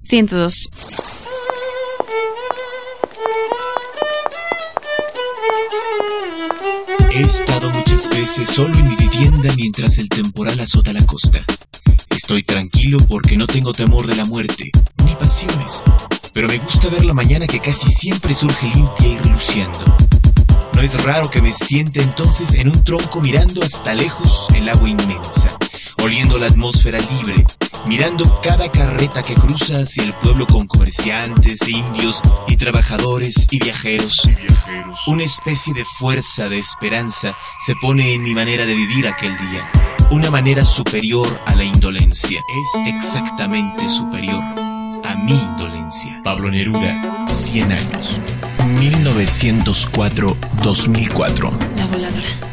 102. He estado muchas veces solo en mi vivienda mientras el temporal azota la costa. Estoy tranquilo porque no tengo temor de la muerte, ni pasiones. Pero me gusta ver la mañana que casi siempre surge limpia y reluciendo. No es raro que me siente entonces en un tronco mirando hasta lejos el agua inmensa, oliendo la atmósfera libre, mirando cada carreta que cruza hacia el pueblo con comerciantes, indios y trabajadores y viajeros. Una especie de fuerza, de esperanza, se pone en mi manera de vivir aquel día. Una manera superior a la indolencia. Es exactamente superior a mi indolencia. Pablo Neruda, 100 años. 1904-2004. La voladora.